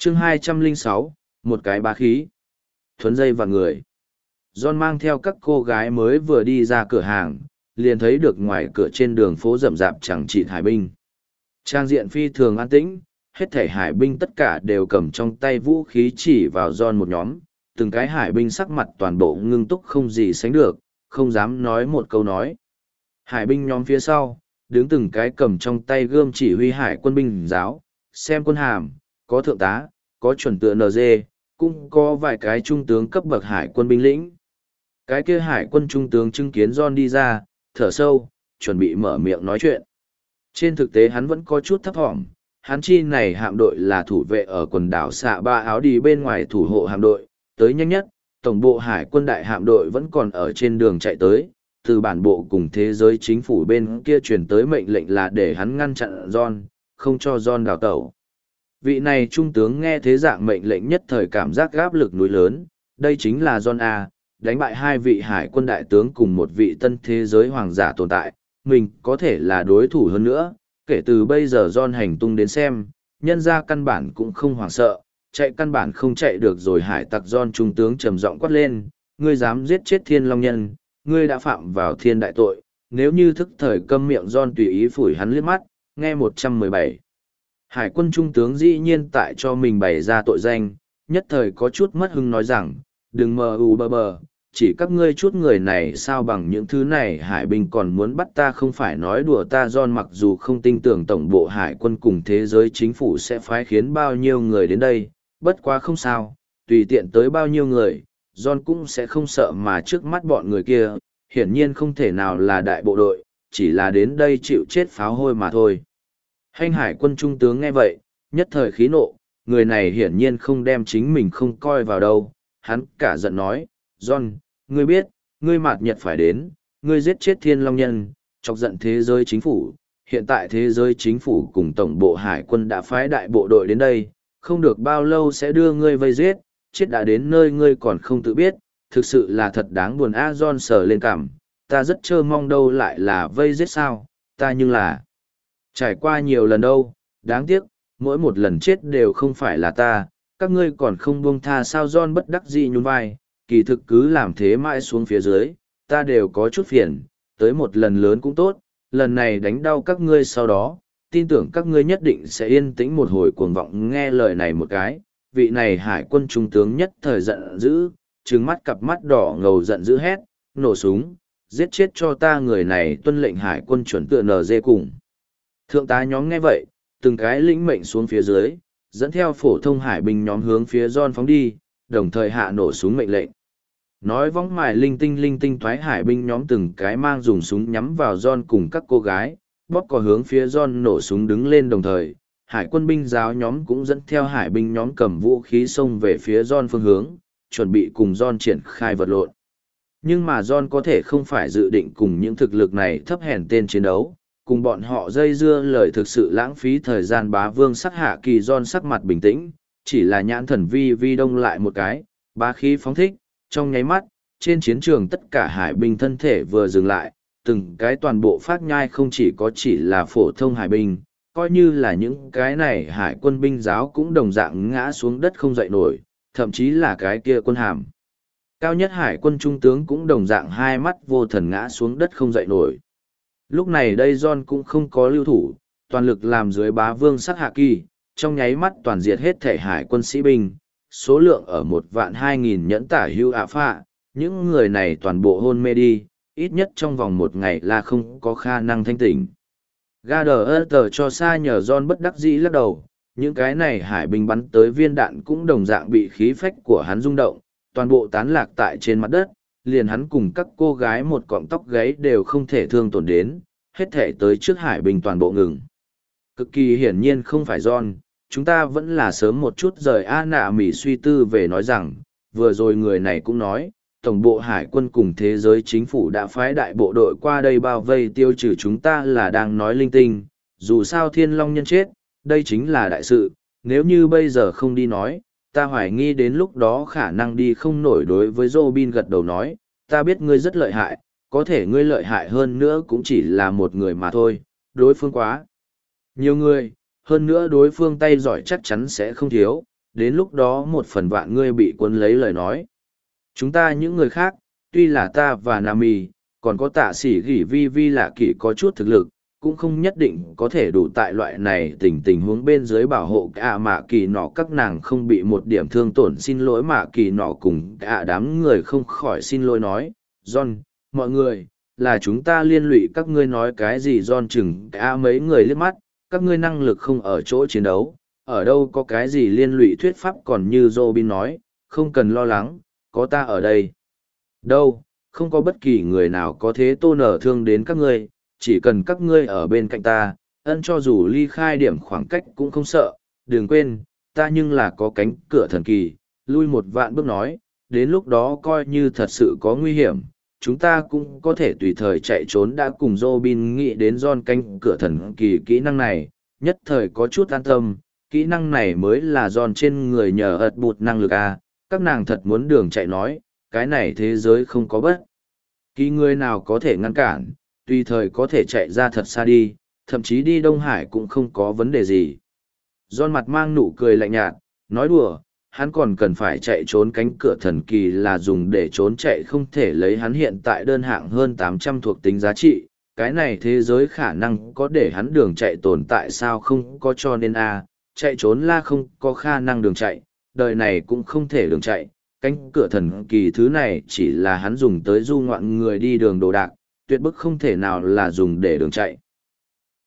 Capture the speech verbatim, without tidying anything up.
chương hai trăm lẻ sáu, một cái bá khí. Thuấn dây và người. John mang theo các cô gái mới vừa đi ra cửa hàng, liền thấy được ngoài cửa trên đường phố rậm rạp chẳng chịt hải binh. Trang diện phi thường an tĩnh, hết thảy hải binh tất cả đều cầm trong tay vũ khí chỉ vào John một nhóm, từng cái hải binh sắc mặt toàn bộ ngưng túc không gì sánh được, không dám nói một câu nói. Hải binh nhóm phía sau, đứng từng cái cầm trong tay gươm chỉ huy hải quân binh giáo, xem quân hàm, có thượng tá, có chuẩn tựa en giê, cũng có vài cái trung tướng cấp bậc hải quân binh lĩnh. Cái kia hải quân trung tướng chứng kiến John đi ra, thở sâu, chuẩn bị mở miệng nói chuyện. Trên thực tế hắn vẫn có chút thấp thỏm, hắn chi này hạm đội là thủ vệ ở quần đảo xạ ba áo đi bên ngoài thủ hộ hạm đội, tới nhanh nhất, tổng bộ hải quân đại hạm đội vẫn còn ở trên đường chạy tới, từ bản bộ cùng thế giới chính phủ bên kia truyền tới mệnh lệnh là để hắn ngăn chặn John, không cho John đào tẩu. Vị này trung tướng nghe thế dạng mệnh lệnh nhất thời cảm giác áp lực núi lớn, đây chính là John A, đánh bại hai vị hải quân đại tướng cùng một vị tân thế giới hoàng giả tồn tại, mình có thể là đối thủ hơn nữa, kể từ bây giờ John hành tung đến xem, nhân ra căn bản cũng không hoảng sợ, chạy căn bản không chạy được rồi. Hải tặc John trung tướng trầm giọng quát lên, ngươi dám giết chết thiên long nhân, ngươi đã phạm vào thiên đại tội, nếu như thức thời câm miệng. John tùy ý phủi hắn liếc mắt, nghe một trăm mười bảy. Hải quân trung tướng dĩ nhiên tại cho mình bày ra tội danh, nhất thời có chút mất hứng nói rằng, đừng mờ u bờ bờ, chỉ các ngươi chút người này sao bằng những thứ này hải binh còn muốn bắt ta, không phải nói đùa ta. John mặc dù không tin tưởng tổng bộ hải quân cùng thế giới chính phủ sẽ phái khiến bao nhiêu người đến đây, bất quá không sao, tùy tiện tới bao nhiêu người, John cũng sẽ không sợ, mà trước mắt bọn người kia, hiển nhiên không thể nào là đại bộ đội, chỉ là đến đây chịu chết pháo hôi mà thôi. Hành hải quân trung tướng nghe vậy, nhất thời khí nộ, người này hiển nhiên không đem chính mình không coi vào đâu, hắn cả giận nói, John, ngươi biết, ngươi mạt nhật phải đến, ngươi giết chết thiên long nhân, chọc giận thế giới chính phủ, hiện tại thế giới chính phủ cùng tổng bộ hải quân đã phái đại bộ đội đến đây, không được bao lâu sẽ đưa ngươi vây giết, chết đã đến nơi ngươi còn không tự biết, thực sự là thật đáng buồn. A John sờ lên cằm, ta rất trơ mong đâu lại là vây giết sao, ta nhưng là trải qua nhiều lần đâu, đáng tiếc, mỗi một lần chết đều không phải là ta, các ngươi còn không buông tha sao. John bất đắc dĩ nhún vai, kỳ thực cứ làm thế mãi xuống phía dưới, ta đều có chút phiền, tới một lần lớn cũng tốt, lần này đánh đau các ngươi sau đó, tin tưởng các ngươi nhất định sẽ yên tĩnh một hồi. Cuồng vọng nghe lời này một cái, vị này hải quân trung tướng nhất thời giận dữ, trừng mắt cặp mắt đỏ ngầu giận dữ hét, nổ súng, giết chết cho ta người này. Tuân lệnh. Hải quân chuẩn tựa en giê cùng thượng tá nhóm nghe vậy, từng cái lĩnh mệnh xuống phía dưới, dẫn theo phổ thông hải binh nhóm hướng phía John phóng đi, đồng thời hạ nổ súng mệnh lệnh. Nói vóng mài linh tinh linh tinh thoái hải binh nhóm từng cái mang dùng súng nhắm vào John cùng các cô gái, bóp cò hướng phía John nổ súng đứng lên, đồng thời, hải quân binh giáo nhóm cũng dẫn theo hải binh nhóm cầm vũ khí xông về phía John phương hướng, chuẩn bị cùng John triển khai vật lộn. Nhưng mà John có thể không phải dự định cùng những thực lực này thấp hèn tên chiến đấu, cùng bọn họ dây dưa lời thực sự lãng phí thời gian. Bá vương sắc hạ kỳ. John sắc mặt bình tĩnh, chỉ là nhãn thần vi vi đông lại một cái, bá khí phóng thích, trong nháy mắt, trên chiến trường tất cả hải binh thân thể vừa dừng lại, từng cái toàn bộ phát nhai, không chỉ có chỉ là phổ thông hải binh, coi như là những cái này hải quân binh giáo cũng đồng dạng ngã xuống đất không dậy nổi, thậm chí là cái kia quân hàm cao nhất hải quân trung tướng cũng đồng dạng hai mắt vô thần ngã xuống đất không dậy nổi. Lúc này đây John cũng không có lưu thủ, toàn lực làm dưới bá vương sắc hạ kỳ, trong nháy mắt toàn diệt hết thể hải quân sĩ binh, số lượng ở một vạn hai nghìn nhẫn tả hưu ạ phạ, những người này toàn bộ hôn mê đi, ít nhất trong vòng một ngày là không có khả năng thanh tỉnh. Ga đờ tờ cho xa nhờ John bất đắc dĩ lắc đầu, những cái này hải binh bắn tới viên đạn cũng đồng dạng bị khí phách của hắn rung động, toàn bộ tán lạc tại trên mặt đất, liền hắn cùng các cô gái một cọng tóc gáy đều không thể thương tổn đến, hết thể tới trước hải binh toàn bộ ngừng. Cực kỳ hiển nhiên không phải John, chúng ta vẫn là sớm một chút rời. A nạ mỉ suy tư về nói rằng, vừa rồi người này cũng nói, tổng bộ hải quân cùng thế giới chính phủ đã phái đại bộ đội qua đây bao vây tiêu trừ chúng ta, là đang nói linh tinh, dù sao thiên long nhân chết, đây chính là đại sự, nếu như bây giờ không đi nói, ta hoài nghi đến lúc đó khả năng đi không nổi. Đối với Robin gật đầu nói, ta biết ngươi rất lợi hại, có thể ngươi lợi hại hơn nữa cũng chỉ là một người mà thôi, đối phương quá nhiều người, hơn nữa đối phương tay giỏi chắc chắn sẽ không thiếu, đến lúc đó một phần vạn ngươi bị cuốn lấy lời nói. Chúng ta những người khác, tuy là ta và Nami, còn có tạ sĩ gỉ vi vi lạ kỷ có chút thực lực, cũng không nhất định có thể đủ tại loại này tình tình huống bên dưới bảo hộ cả mạ kỳ nọ các nàng không bị một điểm thương tổn. Xin lỗi mạ kỳ nọ cùng cả đám người không khỏi xin lỗi nói, John, mọi người, là chúng ta liên lụy các ngươi nói cái gì. John chừng cả mấy người liếc mắt, các ngươi năng lực không ở chỗ chiến đấu, ở đâu có cái gì liên lụy thuyết pháp. Còn như Robin nói, không cần lo lắng, có ta ở đây. Đâu, không có bất kỳ người nào có thế tô nở thương đến các ngươi, chỉ cần các ngươi ở bên cạnh ta, ân cho dù ly khai điểm khoảng cách cũng không sợ. Đừng quên, ta nhưng là có cánh cửa thần kỳ, lui một vạn bước nói, đến lúc đó coi như thật sự có nguy hiểm, chúng ta cũng có thể tùy thời chạy trốn. Đã cùng Robin nghĩ đến John cánh cửa thần kỳ kỹ năng này, nhất thời có chút an tâm, kỹ năng này mới là John trên người nhờ ật bụt năng lực à, các nàng thật muốn đường chạy nói, cái này thế giới không có bất kỳ người nào có thể ngăn cản, tùy thời có thể chạy ra thật xa đi, thậm chí đi Đông Hải cũng không có vấn đề gì. John mặt mang nụ cười lạnh nhạt, nói đùa, hắn còn cần phải chạy trốn cánh cửa thần kỳ là dùng để trốn chạy, không thể lấy hắn hiện tại đơn hạng hơn tám trăm thuộc tính giá trị. Cái này thế giới khả năng có để hắn đường chạy tồn tại sao không có, cho nên a chạy trốn là không có khả năng đường chạy, đời này cũng không thể đường chạy. Cánh cửa thần kỳ thứ này chỉ là hắn dùng tới du ngoạn người đi đường đồ đạc, tuyệt bức không thể nào là dùng để đường chạy.